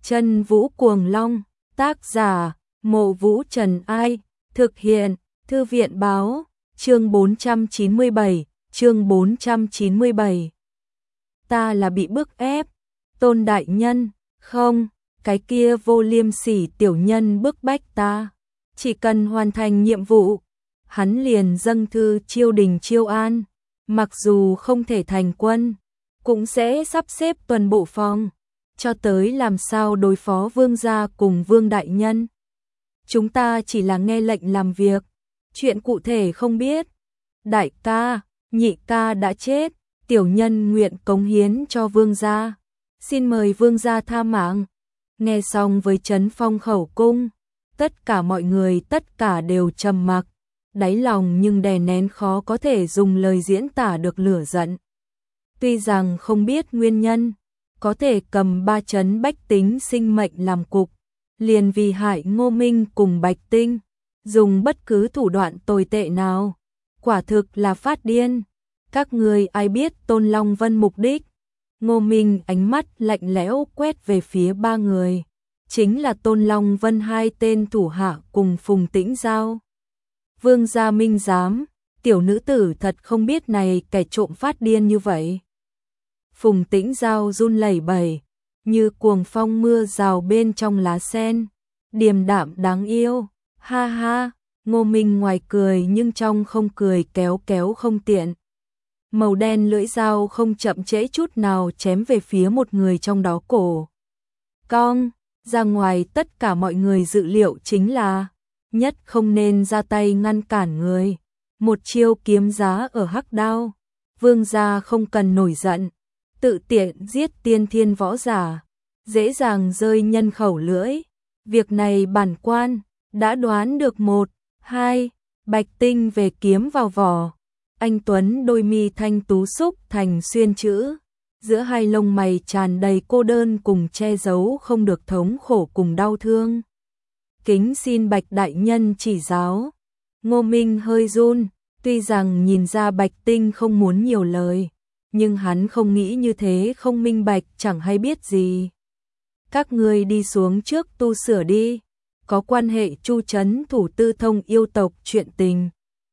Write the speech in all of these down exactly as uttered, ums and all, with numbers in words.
Chân Vũ Cuồng Long, tác giả, Mộ Vũ Trần Ai, thực hiện, Thư viện Báo, chương bốn trăm chín mươi bảy, chương bốn trăm chín mươi bảy. Ta là bị bức ép, Tôn đại nhân, không, cái kia vô liêm sỉ tiểu nhân bức bách ta, chỉ cần hoàn thành nhiệm vụ, hắn liền dâng thư chiêu đình chiêu an, mặc dù không thể thành quân, cũng sẽ sắp xếp tuần bộ phòng, cho tới làm sao đối phó vương gia cùng vương đại nhân. Chúng ta chỉ là nghe lệnh làm việc, chuyện cụ thể không biết. Đại ca, nhị ca đã chết, tiểu nhân nguyện cống hiến cho vương gia, xin mời vương gia tha mạng. Nghe xong với Trấn Phong khẩu cung, tất cả mọi người tất cả đều trầm mặc, đáy lòng nhưng đè nén khó có thể dùng lời diễn tả được lửa giận. Tuy rằng không biết nguyên nhân, có thể cầm ba chấn bách tính sinh mệnh làm cục, liền vì hại Ngô Minh cùng Bạch Tinh, dùng bất cứ thủ đoạn tồi tệ nào, quả thực là phát điên. Các người ai biết Tôn Long Vân mục đích? Ngô Minh ánh mắt lạnh lẽo quét về phía ba người, chính là Tôn Long Vân hai tên thủ hạ cùng Phùng Tĩnh Giao. Vương gia minh giám, tiểu nữ tử thật không biết này kẻ trộm phát điên như vậy. Phùng Tĩnh Giao run lẩy bẩy, như cuồng phong mưa rào bên trong lá sen, điềm đạm đáng yêu, ha ha. Ngô Minh ngoài cười nhưng trong không cười, kéo kéo không tiện. Màu đen lưỡi dao không chậm trễ chút nào chém về phía một người trong đó cổ. Cong, ra ngoài tất cả mọi người dự liệu chính là, nhất không nên ra tay ngăn cản người. Một chiêu kiếm giá ở hắc đao, vương gia không cần nổi giận, tự tiện giết tiên thiên võ giả, dễ dàng rơi nhân khẩu lưỡi. Việc này bản quan đã đoán được. Một, hai, Bạch Tinh về kiếm vào vỏ. Anh tuấn đôi mi thanh tú xúc thành xuyên chữ, giữa hai lông mày tràn đầy cô đơn cùng che giấu không được thống khổ cùng đau thương. Kính xin Bạch đại nhân chỉ giáo. Ngô Minh hơi run, tuy rằng nhìn ra Bạch Tinh không muốn nhiều lời, nhưng hắn không nghĩ như thế không minh bạch chẳng hay biết gì. Các ngươi đi xuống trước tu sửa đi, có quan hệ Chu Trấn thủ tư thông yêu tộc chuyện tình,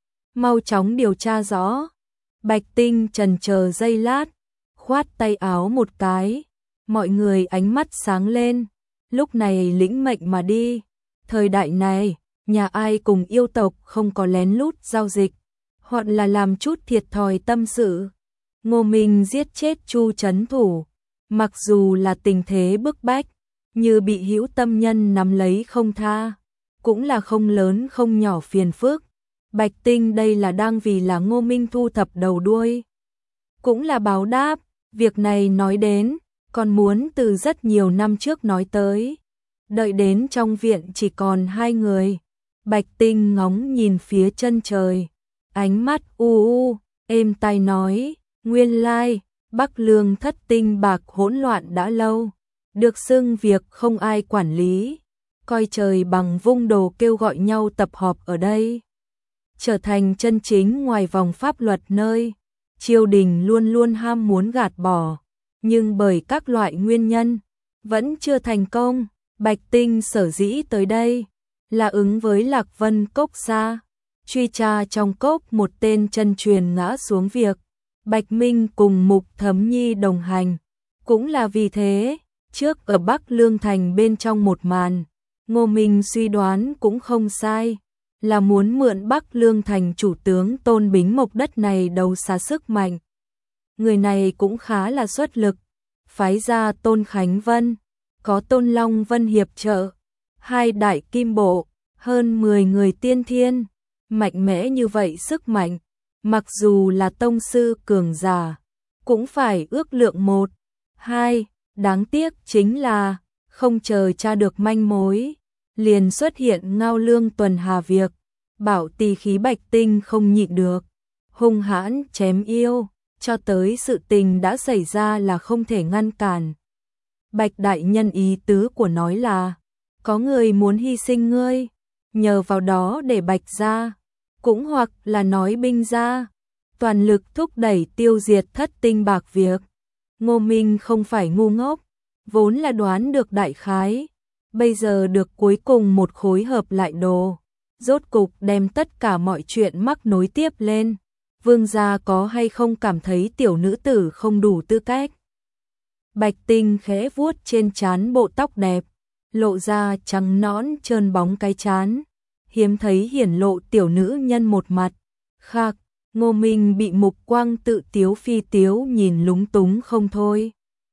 mau chóng điều tra rõ. Bạch Tinh trần chờ giây lát, khoát tay áo một cái, mọi người ánh mắt sáng lên, lúc này lĩnh mệnh mà đi. Thời đại này, nhà ai cùng yêu tộc không có lén lút giao dịch, hoặc là làm chút thiệt thòi tâm sự. Ngô Minh giết chết Chu Trấn thủ, mặc dù là tình thế bức bách, như bị hữu tâm nhân nắm lấy không tha, cũng là không lớn không nhỏ phiền phức. Bạch Tinh đây là đang vì là Ngô Minh thu thập đầu đuôi, cũng là báo đáp. Việc này nói đến, còn muốn từ rất nhiều năm trước nói tới. Đợi đến trong viện chỉ còn hai người, Bạch Tinh ngóng nhìn phía chân trời, ánh mắt u u, êm tai nói, nguyên lai, Bắc Lương thất tinh bạc hỗn loạn đã lâu, được xưng việc không ai quản lý, coi trời bằng vung đồ kêu gọi nhau tập họp ở đây, trở thành chân chính ngoài vòng pháp luật nơi triều đình luôn luôn ham muốn gạt bỏ, nhưng bởi các loại nguyên nhân vẫn chưa thành công. Bạch Tinh sở dĩ tới đây là ứng với Lạc Vân Cốc xa, truy tra trong cốc một tên chân truyền ngã xuống việc, Bạch Minh cùng Mục Thấm Nhi đồng hành, cũng là vì thế. Trước ở Bắc Lương Thành bên trong một màn, Ngô Minh suy đoán cũng không sai, là muốn mượn Bắc Lương Thành chủ tướng Tôn Bính Mộc đất này đấu xá sức mạnh. Người này cũng khá là xuất lực, phái ra Tôn Khánh Vân, có Tôn Long Vân hiệp trợ, hai đại kim bộ, hơn mười người tiên thiên, mạnh mẽ như vậy sức mạnh, mặc dù là tông sư cường giả, cũng phải ước lượng một, hai, đáng tiếc chính là, không chờ tra được manh mối, liền xuất hiện Ngao Lương tuần hà việc, bảo tỳ khí Bạch Tinh không nhịn được, hung hãn chém yêu, cho tới sự tình đã xảy ra là không thể ngăn cản. Bạch đại nhân ý tứ của nói là, có người muốn hy sinh ngươi, nhờ vào đó để Bạch gia, cũng hoặc là nói binh gia, toàn lực thúc đẩy tiêu diệt thất tinh bạc việc. Ngô Minh không phải ngu ngốc, vốn là đoán được đại khái, bây giờ được cuối cùng một khối hợp lại đồ, rốt cục đem tất cả mọi chuyện mắc nối tiếp lên. Vương gia có hay không cảm thấy tiểu nữ tử không đủ tư cách? Bạch Tinh khẽ vuốt trên trán bộ tóc đẹp, lộ ra trắng nõn trơn bóng cái trán, hiếm thấy hiển lộ tiểu nữ nhân một mặt. Khạc, Ngô Minh bị mục quang tự tiếu phi tiếu nhìn lúng túng không thôi.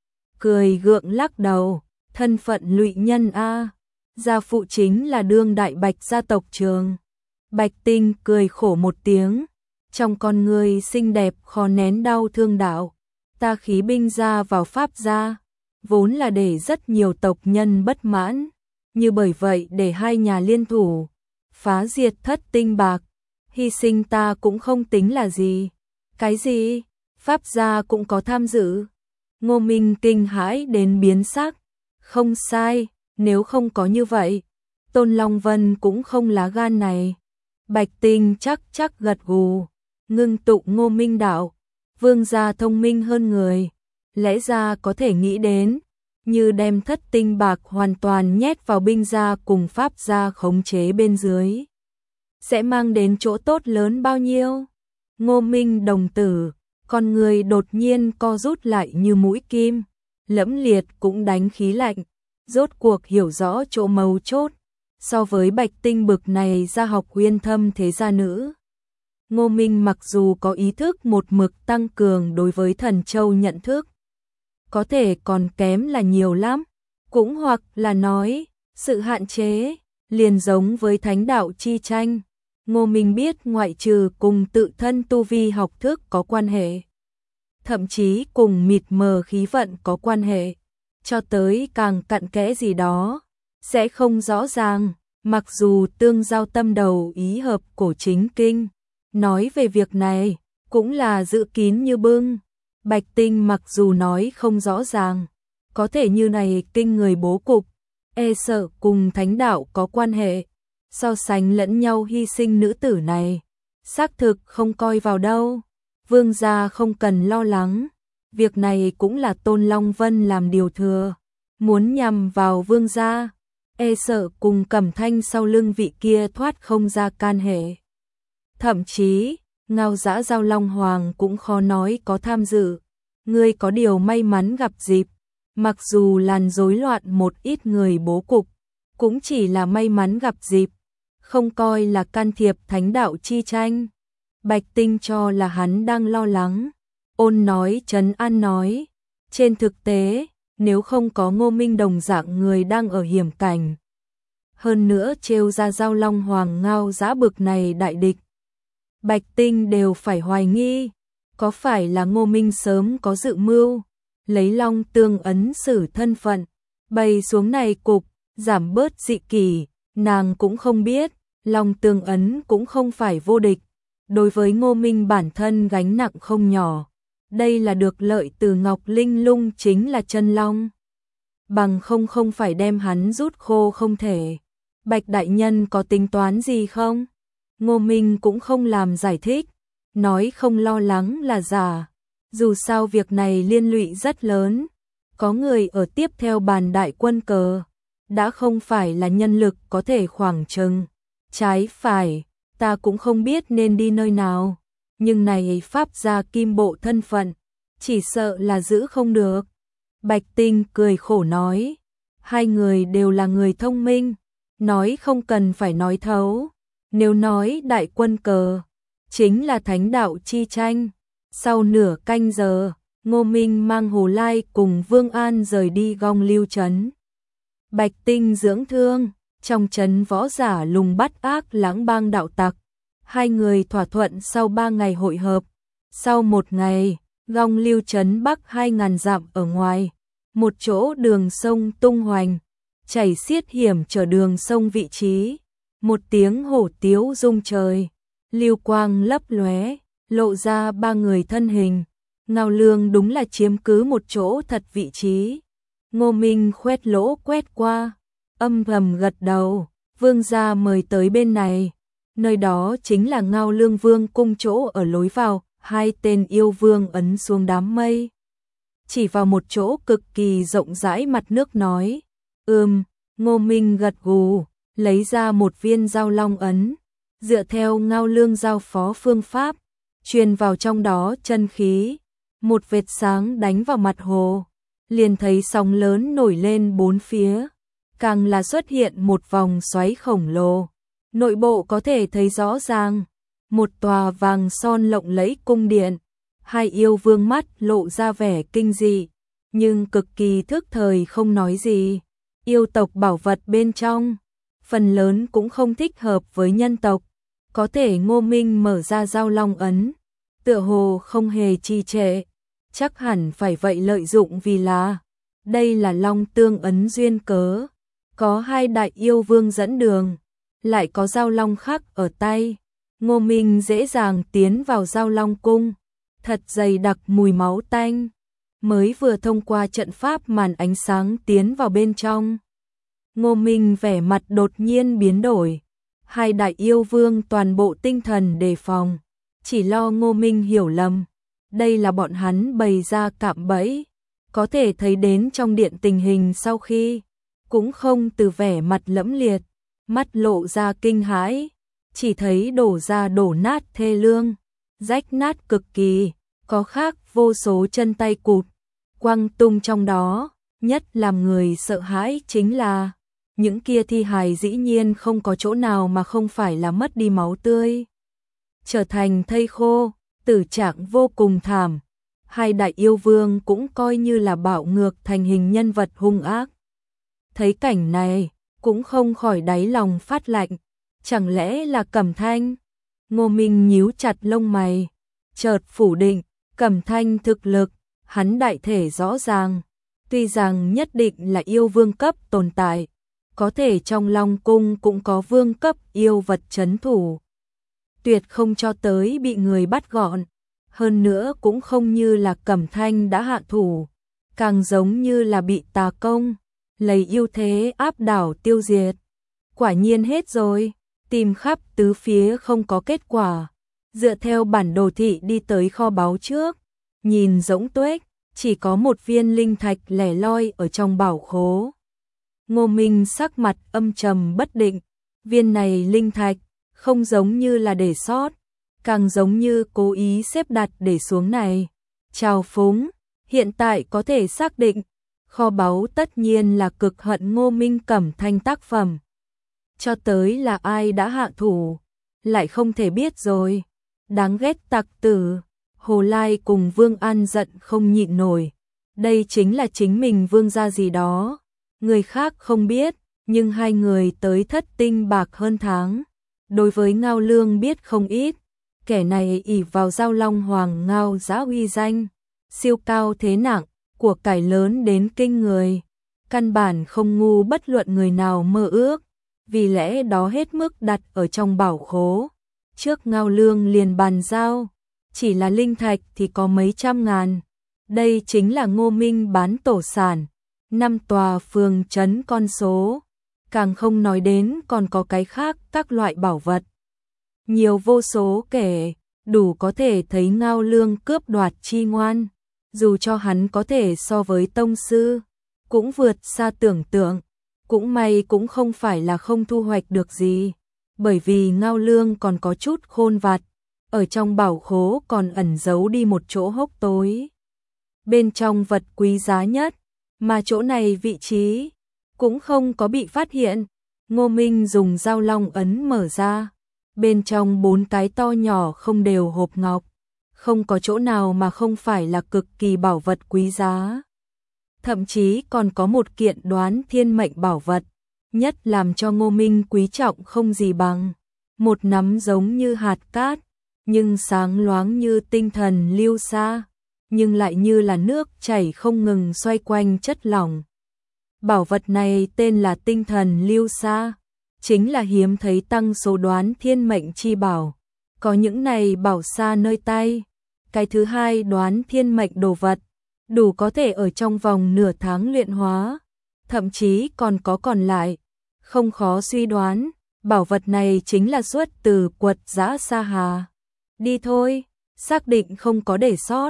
Cười gượng lắc đầu, thân phận lụy nhân a, gia phụ chính là đương đại Bạch gia tộc trường. Bạch Tinh cười khổ một tiếng, trong con người xinh đẹp khó nén đau thương đạo. Ta khí binh gia vào Pháp gia, vốn là để rất nhiều tộc nhân bất mãn, như bởi vậy để hai nhà liên thủ, phá diệt Thất Tinh Bạc, hy sinh ta cũng không tính là gì. Cái gì? Pháp gia cũng có tham dự? Ngô Minh kinh hãi đến biến sắc. Không sai, nếu không có như vậy, Tôn Long Vân cũng không lá gan này. Bạch Tinh chắc chắc gật gù, ngưng tụng Ngô Minh đạo. Vương gia thông minh hơn người, lẽ ra có thể nghĩ đến, như đem Thất Tinh Bạc hoàn toàn nhét vào binh gia cùng Pháp gia khống chế bên dưới, sẽ mang đến chỗ tốt lớn bao nhiêu. Ngô Minh đồng tử, con người đột nhiên co rút lại như mũi kim, lẫm liệt cũng đánh khí lạnh, rốt cuộc hiểu rõ chỗ mấu chốt, so với Bạch Tinh bực này gia học uyên thâm thế gia nữ. Ngô Minh mặc dù có ý thức một mực tăng cường đối với Thần Châu nhận thức, có thể còn kém là nhiều lắm, cũng hoặc là nói, sự hạn chế, liền giống với thánh đạo chi tranh. Ngô Minh biết ngoại trừ cùng tự thân tu vi học thức có quan hệ, thậm chí cùng mịt mờ khí vận có quan hệ, cho tới càng cặn kẽ gì đó, sẽ không rõ ràng, mặc dù tương giao tâm đầu ý hợp cổ chính kinh. Nói về việc này, cũng là giữ kín như bưng. Bạch Tinh mặc dù nói không rõ ràng, có thể như này kinh người bố cục, e sợ cùng thánh đạo có quan hệ, so sánh lẫn nhau hy sinh nữ tử này, xác thực không coi vào đâu. Vương gia không cần lo lắng, việc này cũng là Tôn Long Vân làm điều thừa, muốn nhằm vào vương gia, e sợ cùng Cẩm Thanh sau lưng vị kia thoát không ra can hệ. Thậm chí, Ngao Dã Giao Long Hoàng cũng khó nói có tham dự. Ngươi có điều may mắn gặp dịp, mặc dù làn rối loạn một ít người bố cục, cũng chỉ là may mắn gặp dịp, không coi là can thiệp thánh đạo chi tranh. Bạch Tinh cho là hắn đang lo lắng, ôn nói trấn an nói, trên thực tế, nếu không có Ngô Minh đồng dạng người đang ở hiểm cảnh, hơn nữa trêu ra Giao Long Hoàng Ngao Dã bực này đại địch, Bạch Tinh đều phải hoài nghi, có phải là Ngô Minh sớm có dự mưu, lấy Long Tương ấn xử thân phận, bày xuống này cục, giảm bớt dị kỷ. Nàng cũng không biết, Long Tương ấn cũng không phải vô địch, đối với Ngô Minh bản thân gánh nặng không nhỏ, đây là được lợi từ Ngọc Linh Lung chính là chân long, bằng không không phải đem hắn rút khô không thể. Bạch đại nhân có tính toán gì không? Ngô Minh cũng không làm giải thích, nói không lo lắng là giả, dù sao việc này liên lụy rất lớn, có người ở tiếp theo bàn đại quân cờ, đã không phải là nhân lực có thể khoảng chừng, trái phải, ta cũng không biết nên đi nơi nào, nhưng này Pháp gia kim bộ thân phận, chỉ sợ là giữ không được. Bạch Tinh cười khổ nói, hai người đều là người thông minh, nói không cần phải nói thấu. Nếu nói đại quân cờ, chính là thánh đạo chi tranh. Sau nửa canh giờ, Ngô Minh mang Hồ Lai cùng Vương An rời đi Gong Lưu trấn. Bạch Tinh dưỡng thương, trong trấn võ giả lùng bắt ác lãng bang đạo tặc. Hai người thỏa thuận sau ba ngày hội hợp. Sau một ngày, Gong Lưu trấn bắc hai ngàn dặm ở ngoài, một chỗ đường sông tung hoành, chảy xiết hiểm trở đường sông vị trí. Một tiếng hổ tiếu rung trời, lưu quang lấp lóe, lộ ra ba người thân hình. Ngao Lương đúng là chiếm cứ một chỗ thật vị trí. Ngô Minh khoét lỗ quét qua, âm thầm gật đầu, vương gia mời tới bên này. Nơi đó chính là Ngao Lương vương cung chỗ ở lối vào, hai tên yêu vương ấn xuống đám mây. chỉ vào một chỗ cực kỳ rộng rãi mặt nước nói, ừm, Ngô Minh gật gù, lấy ra một viên giao long ấn, dựa theo Ngao Lương giao phó phương pháp, truyền vào trong đó chân khí, một vệt sáng đánh vào mặt hồ, liền thấy sóng lớn nổi lên bốn phía, càng là xuất hiện một vòng xoáy khổng lồ, nội bộ có thể thấy rõ ràng, một tòa vàng son lộng lẫy cung điện, hai yêu vương mắt lộ ra vẻ kinh dị, nhưng cực kỳ thức thời không nói gì, yêu tộc bảo vật bên trong, phần lớn cũng không thích hợp với nhân tộc, có thể Ngô Minh mở ra giao long ấn, tựa hồ không hề trì trệ, chắc hẳn phải vậy lợi dụng vì là, đây là long tương ấn duyên cớ, có hai đại yêu vương dẫn đường, lại có giao long khắc ở tay, Ngô Minh dễ dàng tiến vào giao long cung, thật dày đặc mùi máu tanh, mới vừa thông qua trận pháp màn ánh sáng tiến vào bên trong. Ngô Minh vẻ mặt đột nhiên biến đổi, hai đại yêu vương toàn bộ tinh thần đề phòng, chỉ lo Ngô Minh hiểu lầm, đây là bọn hắn bày ra cạm bẫy, có thể thấy đến trong điện tình hình sau khi, cũng không từ vẻ mặt lẫm liệt, mắt lộ ra kinh hãi, chỉ thấy đổ ra đổ nát thê lương, rách nát cực kỳ, có khác vô số chân tay cụt, quăng tung trong đó, nhất làm người sợ hãi chính là, những kia thi hài dĩ nhiên không có chỗ nào mà không phải là mất đi máu tươi, trở thành thây khô, tử trạng vô cùng thảm, hai đại yêu vương cũng coi như là bạo ngược thành hình nhân vật hung ác. Thấy cảnh này, cũng không khỏi đáy lòng phát lạnh, chẳng lẽ là Cẩm Thanh? Ngô Minh nhíu chặt lông mày, chợt phủ định, Cẩm Thanh thực lực, hắn đại thể rõ ràng, tuy rằng nhất định là yêu vương cấp tồn tại, có thể trong Long Cung cũng có vương cấp yêu vật trấn thủ. Tuyệt không cho tới bị người bắt gọn, hơn nữa cũng không như là Cẩm Thanh đã hạ thủ, càng giống như là bị tà công, lấy yêu thế áp đảo tiêu diệt. Quả nhiên hết rồi, tìm khắp tứ phía không có kết quả, dựa theo bản đồ thị đi tới kho báu trước, nhìn rỗng tuếch, chỉ có một viên linh thạch lẻ loi ở trong bảo khố. Ngô Minh sắc mặt âm trầm bất định, viên này linh thạch, không giống như là để sót, càng giống như cố ý xếp đặt để xuống này. Trào phúng, hiện tại có thể xác định, kho báu tất nhiên là cực hận Ngô Minh Cẩm Thanh tác phẩm. Cho tới là ai đã hạ thủ, lại không thể biết rồi. Đáng ghét tặc tử, Hồ Lai cùng Vương An giận không nhịn nổi. Đây chính là chính mình vương gia gì đó. Người khác không biết, nhưng hai người tới thất tinh bạc hơn tháng. Đối với Ngao Lương biết không ít, kẻ này ỷ vào giao long hoàng Ngao Giá uy danh, siêu cao thế nặng, của cải lớn đến kinh người. Căn bản không ngu bất luận người nào mơ ước, vì lẽ đó hết mức đặt ở trong bảo khố. Trước Ngao Lương liền bàn giao, chỉ là linh thạch thì có mấy trăm ngàn. Đây chính là Ngô Minh bán tổ sản, năm tòa phường trấn con số, càng không nói đến còn có cái khác các loại bảo vật. Nhiều vô số kể, đủ có thể thấy Ngao Lương cướp đoạt chi ngoan, dù cho hắn có thể so với tông sư, cũng vượt xa tưởng tượng, cũng may cũng không phải là không thu hoạch được gì, bởi vì Ngao Lương còn có chút khôn vặt, ở trong bảo khố còn ẩn giấu đi một chỗ hốc tối. Bên trong vật quý giá nhất, mà chỗ này vị trí cũng không có bị phát hiện. Ngô Minh dùng dao long ấn mở ra, bên trong bốn cái to nhỏ không đều hộp ngọc, không có chỗ nào mà không phải là cực kỳ bảo vật quý giá. Thậm chí còn có một kiện đoán thiên mệnh bảo vật, nhất làm cho Ngô Minh quý trọng không gì bằng. Một nắm giống như hạt cát, nhưng sáng loáng như tinh thần lưu sa, nhưng lại như là nước chảy không ngừng xoay quanh chất lỏng. Bảo vật này tên là tinh thần lưu sa, chính là hiếm thấy tăng số đoán thiên mệnh chi bảo. Có những này bảo sa nơi tay. Cái thứ hai đoán thiên mệnh đồ vật, đủ có thể ở trong vòng nửa tháng luyện hóa, thậm chí còn có còn lại. Không khó suy đoán, bảo vật này chính là xuất từ Quật Giã Sa Hà. Đi thôi, xác định không có để sót.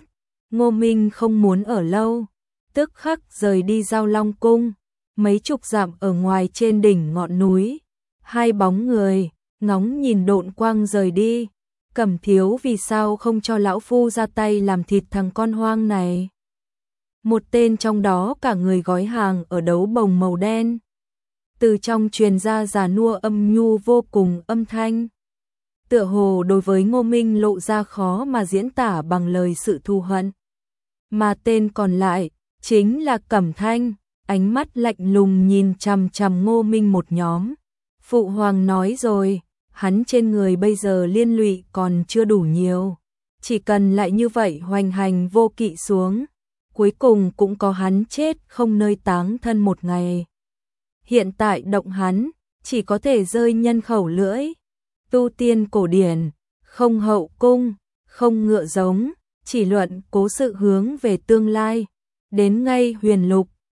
Ngô Minh không muốn ở lâu, tức khắc rời đi Giao Long Cung, mấy chục dặm ở ngoài trên đỉnh ngọn núi, hai bóng người, ngóng nhìn độn quang rời đi. Cẩm Thiếu vì sao không cho lão phu ra tay làm thịt thằng con hoang này? Một tên trong đó cả người gói hàng ở đấu bồng màu đen. Từ trong truyền ra già nua âm nhu vô cùng âm thanh. Tựa hồ đối với Ngô Minh lộ ra khó mà diễn tả bằng lời sự thù hận. Mà tên còn lại, chính là Cẩm Thanh, ánh mắt lạnh lùng nhìn chằm chằm Ngô Minh một nhóm. Phụ hoàng nói rồi, hắn trên người bây giờ liên lụy còn chưa đủ nhiều. Chỉ cần lại như vậy hoành hành vô kỵ xuống, cuối cùng cũng có hắn chết không nơi táng thân một ngày. Hiện tại động hắn, chỉ có thể rơi nhân khẩu lưỡi. Tu tiên cổ điển, không hậu cung, không ngựa giống, chỉ luận cố sự hướng về tương lai. Đến ngay huyền lục,